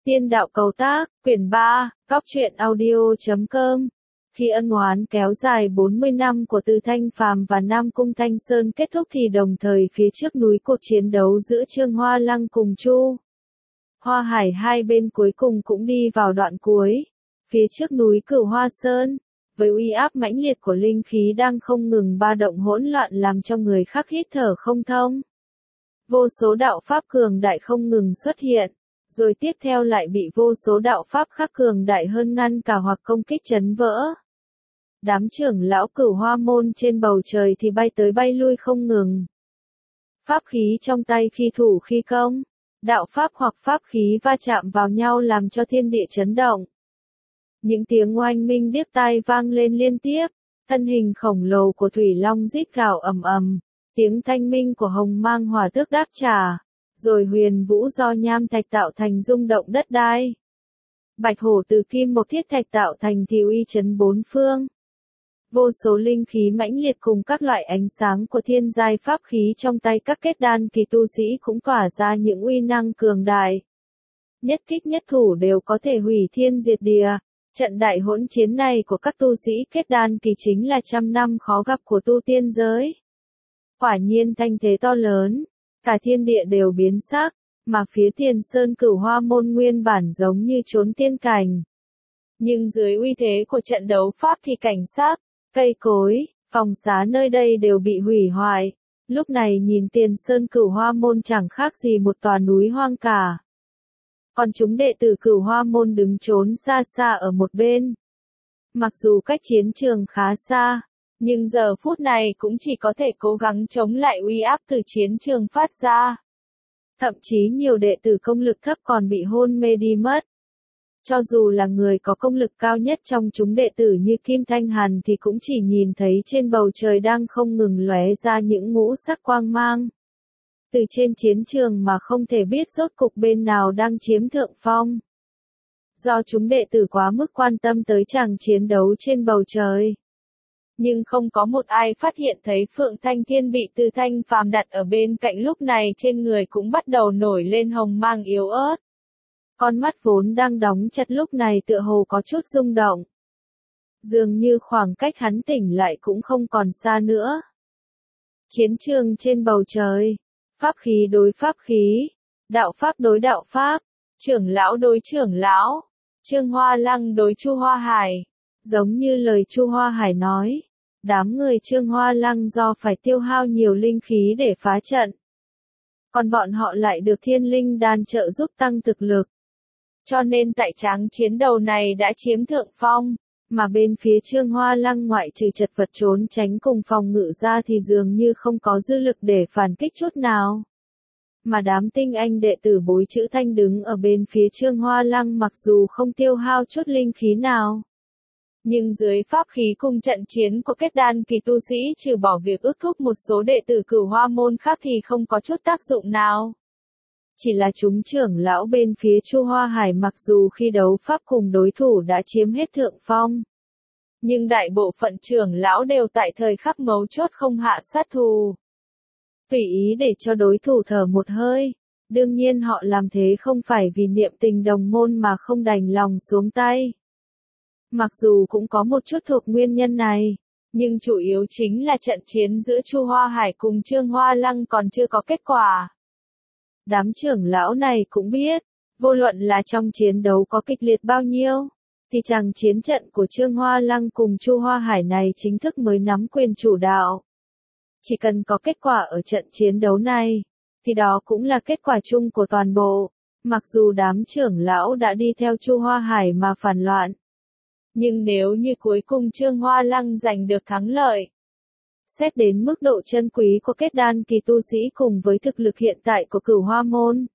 Tiên đạo cầu tác, quyển 3, Cóc truyện audio.com. Khi ân oán kéo dài 40 năm của Từ Thanh Phàm và Nam Cung Thanh Sơn kết thúc thì đồng thời phía trước núi cuộc chiến đấu giữa Trương Hoa Lăng cùng Chu Hoa Hải hai bên cuối cùng cũng đi vào đoạn cuối. Phía trước núi Cửu Hoa Sơn, với uy áp mãnh liệt của linh khí đang không ngừng ba động hỗn loạn làm cho người khác hít thở không thông. Vô số đạo pháp cường đại không ngừng xuất hiện, rồi tiếp theo lại bị vô số đạo pháp khác cường đại hơn ngăn cả hoặc công kích chấn vỡ. Đám trưởng lão Cửu Hoa môn trên bầu trời thì bay tới bay lui không ngừng. Pháp khí trong tay khi thủ khi công, đạo pháp hoặc pháp khí va chạm vào nhau làm cho thiên địa chấn động. Những tiếng oanh minh điếc tai vang lên liên tiếp, thân hình khổng lồ của Thủy Long rít gào ầm ầm, tiếng thanh minh của Hồng Mang Hỏa Tước đáp trả, rồi huyền vũ do nham thạch tạo thành rung động đất đai. Bạch hổ từ kim mộc thiết thạch tạo thành thì uy chấn bốn phương. Vô số linh khí mãnh liệt cùng các loại ánh sáng của thiên giai pháp khí trong tay các kết đan kỳ tu sĩ cũng tỏa ra những uy năng cường đại. Nhất kích nhất thủ đều có thể hủy thiên diệt địa. Trận đại hỗn chiến này của các tu sĩ kết đan kỳ chính là trăm năm khó gặp của tu tiên giới. Quả nhiên thanh thế to lớn, cả thiên địa đều biến sắc, mà phía Tiền Sơn Cửu Hoa môn nguyên bản giống như trốn tiên cảnh. Nhưng dưới uy thế của trận đấu pháp thì cảnh sắc, cây cối, phòng xá nơi đây đều bị hủy hoại. Lúc này nhìn Tiền Sơn Cửu Hoa môn chẳng khác gì một tòa núi hoang cả. Còn chúng đệ tử Cửu Hoa môn đứng trốn xa xa ở một bên. Mặc dù cách chiến trường khá xa, nhưng giờ phút này cũng chỉ có thể cố gắng chống lại uy áp từ chiến trường phát ra. Thậm chí nhiều đệ tử công lực thấp còn bị hôn mê đi mất. Cho dù là người có công lực cao nhất trong chúng đệ tử như Kim Thanh Hàn thì cũng chỉ nhìn thấy trên bầu trời đang không ngừng lóe ra những ngũ sắc quang mang. Từ trên chiến trường mà không thể biết rốt cục bên nào đang chiếm thượng phong. Do chúng đệ tử quá mức quan tâm tới chàng chiến đấu trên bầu trời. Nhưng không có một ai phát hiện thấy Phượng Thanh Thiên bị Từ Thanh Phàm đặt ở bên cạnh, lúc này trên người cũng bắt đầu nổi lên hồng mang yếu ớt. Con mắt vốn đang đóng chặt lúc này tựa hồ có chút rung động. Dường như khoảng cách hắn tỉnh lại cũng không còn xa nữa. Chiến trường trên bầu trời. Pháp khí đối pháp khí, đạo pháp đối đạo pháp, trưởng lão đối trưởng lão, Trương Hoa Lăng đối Chu Hoa Hải. Giống như lời Chu Hoa Hải nói, đám người Trương Hoa Lăng do phải tiêu hao nhiều linh khí để phá trận. Còn bọn họ lại được Thiên Linh Đan trợ giúp tăng thực lực. Cho nên tại tráng chiến đầu này đã chiếm thượng phong. Mà bên phía Trương Hoa Lăng ngoại trừ chật vật trốn tránh cùng phòng ngự ra thì dường như không có dư lực để phản kích chút nào. Mà đám tinh anh đệ tử bối chữ Thanh đứng ở bên phía Trương Hoa Lăng mặc dù không tiêu hao chút linh khí nào. Nhưng dưới pháp khí cùng trận chiến của kết đan kỳ tu sĩ trừ bỏ việc ước thúc một số đệ tử Cửu Hoa môn khác thì không có chút tác dụng nào. Chỉ là chúng trưởng lão bên phía Chu Hoa Hải mặc dù khi đấu pháp cùng đối thủ đã chiếm hết thượng phong. Nhưng đại bộ phận trưởng lão đều tại thời khắc mấu chốt không hạ sát thủ. Tùy ý để cho đối thủ thở một hơi. Đương nhiên họ làm thế không phải vì niệm tình đồng môn mà không đành lòng xuống tay. Mặc dù cũng có một chút thuộc nguyên nhân này. Nhưng chủ yếu chính là trận chiến giữa Chu Hoa Hải cùng Trương Hoa Lăng còn chưa có kết quả. Đám trưởng lão này cũng biết, vô luận là trong chiến đấu có kịch liệt bao nhiêu, thì chàng chiến trận của Trương Hoa Lăng cùng Chu Hoa Hải này chính thức mới nắm quyền chủ đạo. Chỉ cần có kết quả ở trận chiến đấu này, thì đó cũng là kết quả chung của toàn bộ. Mặc dù đám trưởng lão đã đi theo Chu Hoa Hải mà phản loạn. Nhưng nếu như cuối cùng Trương Hoa Lăng giành được thắng lợi, xét đến mức độ chân quý của kết đan kỳ tu sĩ cùng với thực lực hiện tại của Cửu Hoa môn,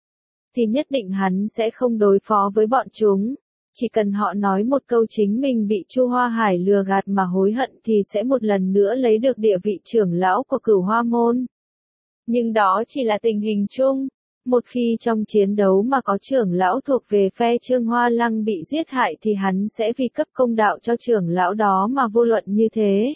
thì nhất định hắn sẽ không đối phó với bọn chúng. Chỉ cần họ nói một câu chính mình bị Chu Hoa Hải lừa gạt mà hối hận thì sẽ một lần nữa lấy được địa vị trưởng lão của Cửu Hoa môn. Nhưng đó chỉ là tình hình chung. Một khi trong chiến đấu mà có trưởng lão thuộc về phe Trương Hoa Lăng bị giết hại thì hắn sẽ vì cấp công đạo cho trưởng lão đó mà vô luận như thế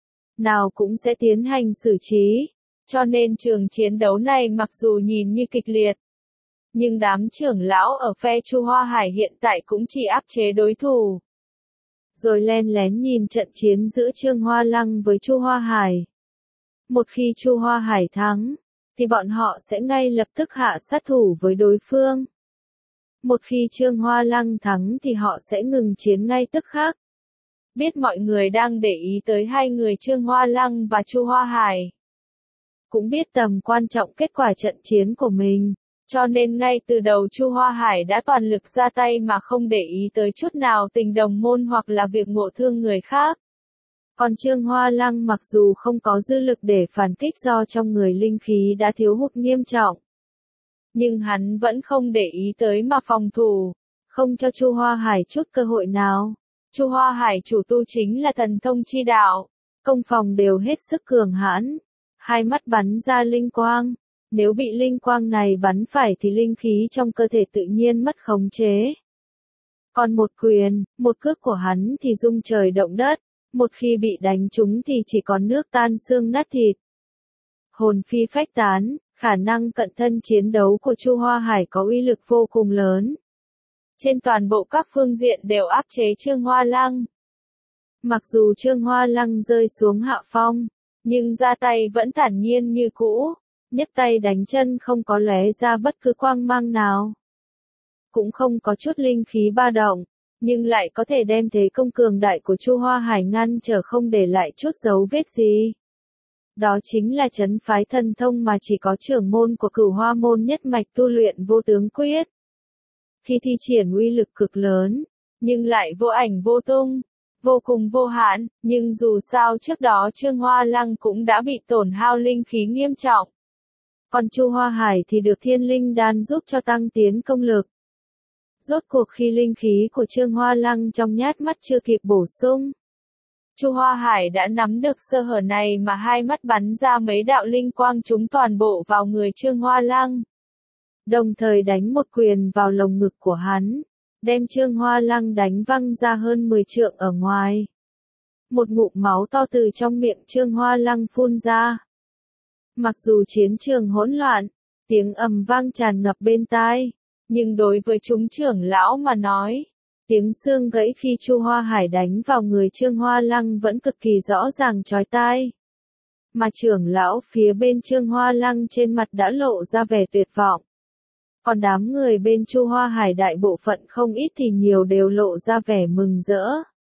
nào cũng sẽ tiến hành xử trí. Cho nên trường chiến đấu này mặc dù nhìn như kịch liệt, Nhưng đám trưởng lão ở phe Chu Hoa Hải hiện tại cũng chỉ áp chế đối thủ. Rồi len lén nhìn trận chiến giữa Trương Hoa Lăng với Chu Hoa Hải. Một khi Chu Hoa Hải thắng, thì bọn họ sẽ ngay lập tức hạ sát thủ với đối phương. Một khi Trương Hoa Lăng thắng thì họ sẽ ngừng chiến ngay tức khắc. Biết mọi người đang để ý tới hai người Trương Hoa Lăng và Chu Hoa Hải. Cũng biết tầm quan trọng kết quả trận chiến của mình, cho nên ngay từ đầu Chu Hoa Hải đã toàn lực ra tay mà không để ý tới chút nào tình đồng môn hoặc là việc ngộ thương người khác. Còn Trương Hoa Lăng mặc dù không có dư lực để phản kích do trong người linh khí đã thiếu hụt nghiêm trọng, nhưng hắn vẫn không để ý tới mà phòng thủ, không cho Chu Hoa Hải chút cơ hội nào. Chu Hoa Hải chủ tu chính là thần thông chi đạo, công phòng đều hết sức cường hãn, hai mắt bắn ra linh quang, nếu bị linh quang này bắn phải thì linh khí trong cơ thể tự nhiên mất khống chế. Còn một quyền, một cước của hắn thì rung trời động đất, một khi bị đánh trúng thì chỉ còn nước tan xương nát thịt. Hồn phi phách tán, khả năng cận thân chiến đấu của Chu Hoa Hải có uy lực vô cùng lớn. Trên toàn bộ các phương diện đều áp chế Trương Hoa Lăng. Mặc dù Trương Hoa Lăng rơi xuống hạ phong, nhưng ra tay vẫn thản nhiên như cũ, nhấc tay đánh chân không có lóe ra bất cứ quang mang nào. Cũng không có chút linh khí ba động, nhưng lại có thể đem thế công cường đại của Chu Hoa Hải ngăn trở không để lại chút dấu vết gì. Đó chính là trấn phái thần thông mà chỉ có trưởng môn của Cửu Hoa môn nhất mạch tu luyện Vô Tướng Quyết. Khi thi triển uy lực cực lớn, nhưng lại vô ảnh vô tung, vô cùng vô hạn, nhưng dù sao trước đó Trương Hoa Lăng cũng đã bị tổn hao linh khí nghiêm trọng. Còn Chu Hoa Hải thì được Thiên Linh Đan giúp cho tăng tiến công lực. Rốt cuộc khi linh khí của Trương Hoa Lăng trong nhát mắt chưa kịp bổ sung, Chu Hoa Hải đã nắm được sơ hở này mà hai mắt bắn ra mấy đạo linh quang trúng toàn bộ vào người Trương Hoa Lăng. Đồng thời đánh một quyền vào lồng ngực của hắn, đem Trương Hoa Lăng đánh văng ra hơn 10 trượng ở ngoài. Một ngụm máu to từ trong miệng Trương Hoa Lăng phun ra. Mặc dù chiến trường hỗn loạn, tiếng ầm vang tràn ngập bên tai, nhưng đối với chúng trưởng lão mà nói, tiếng xương gãy khi Chu Hoa Hải đánh vào người Trương Hoa Lăng vẫn cực kỳ rõ ràng chói tai. Mà trưởng lão phía bên Trương Hoa Lăng trên mặt đã lộ ra vẻ tuyệt vọng. Còn đám người bên Chu Hoa Hải đại bộ phận không ít thì nhiều đều lộ ra vẻ mừng rỡ.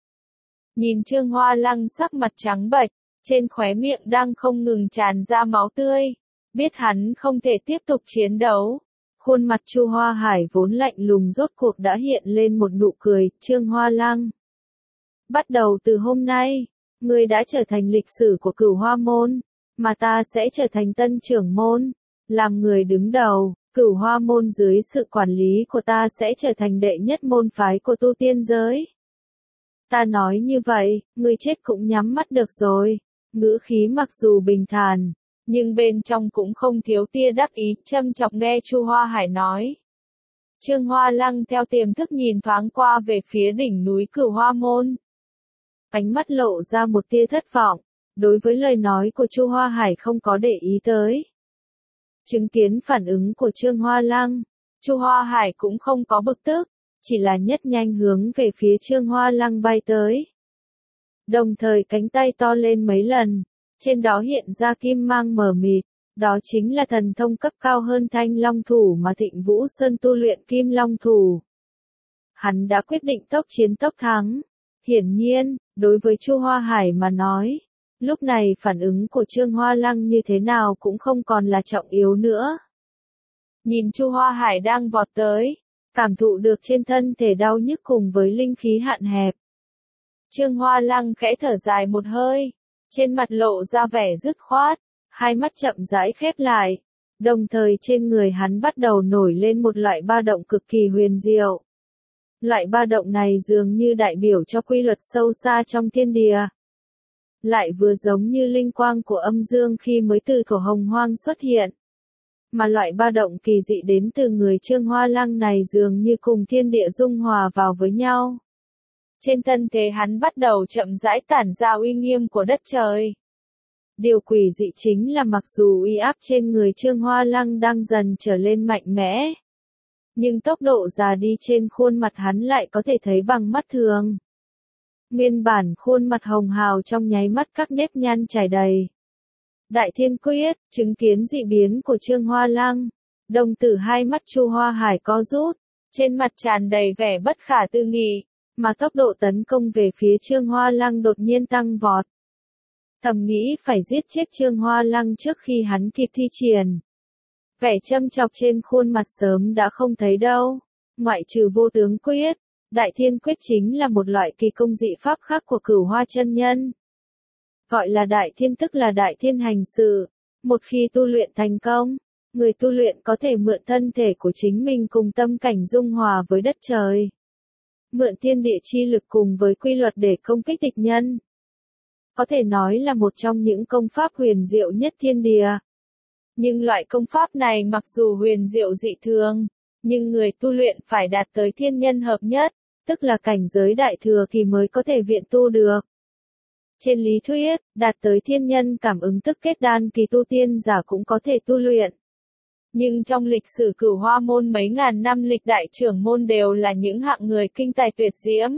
Nhìn Trương Hoa Lăng sắc mặt trắng bệch, trên khóe miệng đang không ngừng tràn ra máu tươi, biết hắn không thể tiếp tục chiến đấu. Khuôn mặt Chu Hoa Hải vốn lạnh lùng rốt cuộc đã hiện lên một nụ cười. Trương Hoa Lăng, bắt đầu từ hôm nay, ngươi đã trở thành lịch sử của Cửu Hoa môn, mà ta sẽ trở thành tân trưởng môn, làm người đứng đầu. Cửu Hoa môn dưới sự quản lý của ta sẽ trở thành đệ nhất môn phái của tu tiên giới. Ta nói như vậy, ngươi chết cũng nhắm mắt được rồi. Ngữ khí mặc dù bình thản, nhưng bên trong cũng không thiếu tia đắc ý, châm chọc nghe Chu Hoa Hải nói. Trương Hoa Lăng theo tiềm thức nhìn thoáng qua về phía đỉnh núi Cửu Hoa môn. Ánh mắt lộ ra một tia thất vọng, đối với lời nói của Chu Hoa Hải không có để ý tới. Chứng kiến phản ứng của Trương Hoa Lăng, Chu Hoa Hải cũng không có bực tức, chỉ là nhất nhanh hướng về phía Trương Hoa Lăng bay tới. Đồng thời cánh tay to lên mấy lần, trên đó hiện ra kim mang mờ mịt, đó chính là thần thông cấp cao hơn Thanh Long Thủ mà Thịnh Vũ Sơn tu luyện Kim Long Thủ. Hắn đã quyết định tốc chiến tốc thắng. Hiển nhiên, đối với Chu Hoa Hải mà nói, lúc này phản ứng của Trương Hoa Lăng như thế nào cũng không còn là trọng yếu nữa. Nhìn Chu Hoa Hải đang vọt tới, cảm thụ được trên thân thể đau nhức cùng với linh khí hạn hẹp. Trương Hoa Lăng khẽ thở dài một hơi, trên mặt lộ ra vẻ dứt khoát, hai mắt chậm rãi khép lại, đồng thời trên người hắn bắt đầu nổi lên một loại ba động cực kỳ huyền diệu. Loại ba động này dường như đại biểu cho quy luật sâu xa trong thiên địa. Lại vừa giống như linh quang của âm dương khi mới từ thổ hồng hoang xuất hiện. Mà loại ba động kỳ dị đến từ người Trương Hoa Lăng này dường như cùng thiên địa dung hòa vào với nhau. Trên thân thể hắn bắt đầu chậm rãi tản ra uy nghiêm của đất trời. Điều quỷ dị chính là mặc dù uy áp trên người Trương Hoa Lăng đang dần trở lên mạnh mẽ, nhưng tốc độ già đi trên khuôn mặt hắn lại có thể thấy bằng mắt thường. Nguyên bản khuôn mặt hồng hào trong nháy mắt các nếp nhăn trải đầy. Đại Thiên Quyết, chứng kiến dị biến của Trương Hoa Lăng, đồng tử hai mắt Chu Hoa Hải co rút, trên mặt tràn đầy vẻ bất khả tư nghị, mà tốc độ tấn công về phía Trương Hoa Lăng đột nhiên tăng vọt. Thầm nghĩ phải giết chết Trương Hoa Lăng trước khi hắn kịp thi triển. Vẻ châm chọc trên khuôn mặt sớm đã không thấy đâu, ngoại trừ Vô Tướng Quyết, Đại Thiên Quyết chính là một loại kỳ công dị pháp khác của Cửu Hoa chân nhân. Gọi là Đại Thiên tức là Đại Thiên hành sự, một khi tu luyện thành công, người tu luyện có thể mượn thân thể của chính mình cùng tâm cảnh dung hòa với đất trời. Mượn thiên địa chi lực cùng với quy luật để công kích địch nhân. Có thể nói là một trong những công pháp huyền diệu nhất thiên địa. Nhưng loại công pháp này mặc dù huyền diệu dị thường, nhưng người tu luyện phải đạt tới thiên nhân hợp nhất, tức là cảnh giới đại thừa thì mới có thể viện tu được. Trên lý thuyết, đạt tới thiên nhân cảm ứng tức kết đan kỳ tu tiên giả cũng có thể tu luyện. Nhưng trong lịch sử Cửu Hoa môn mấy ngàn năm lịch đại trưởng môn đều là những hạng người kinh tài tuyệt diễm.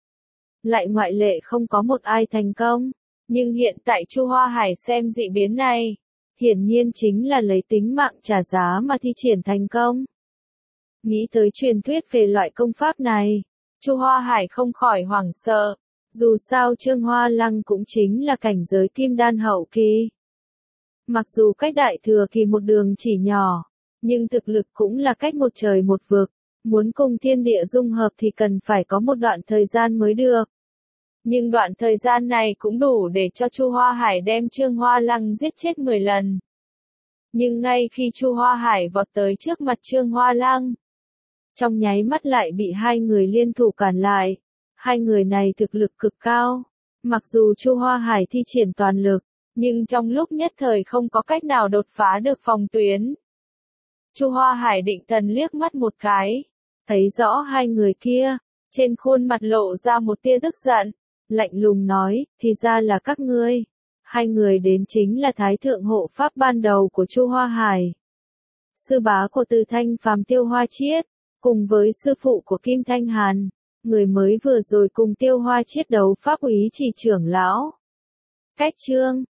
Lại ngoại lệ không có một ai thành công. Nhưng hiện tại Chu Hoa Hải xem dị biến này, hiển nhiên chính là lấy tính mạng trả giá mà thi triển thành công. Nghĩ tới truyền thuyết về loại công pháp này, Chu Hoa Hải không khỏi hoảng sợ. Dù sao Trương Hoa Lăng cũng chính là cảnh giới kim đan hậu kỳ. Mặc dù cách đại thừa kỳ một đường chỉ nhỏ, nhưng thực lực cũng là cách một trời một vực. Muốn cùng thiên địa dung hợp thì cần phải có một đoạn thời gian mới được. Nhưng đoạn thời gian này cũng đủ để cho Chu Hoa Hải đem Trương Hoa Lăng giết chết 10 lần. Nhưng ngay khi Chu Hoa Hải vọt tới trước mặt Trương Hoa Lăng, trong nháy mắt lại bị hai người liên thủ cản lại. Hai người này thực lực cực cao. Mặc dù Chu Hoa Hải thi triển toàn lực, nhưng trong lúc nhất thời không có cách nào đột phá được phòng tuyến. Chu Hoa Hải định thần liếc mắt một cái, thấy rõ hai người kia, trên khuôn mặt lộ ra một tia tức giận, lạnh lùng nói, thì ra là các ngươi. Hai người đến chính là Thái Thượng Hộ Pháp ban đầu của Chu Hoa Hải. Sư bá của Từ Thanh Phàm Tiêu Hoa Chiết, cùng với sư phụ của Kim Thanh Hàn, người mới vừa rồi cùng Tiêu Hoa Chiết đấu pháp úy chỉ trưởng lão. Cách chương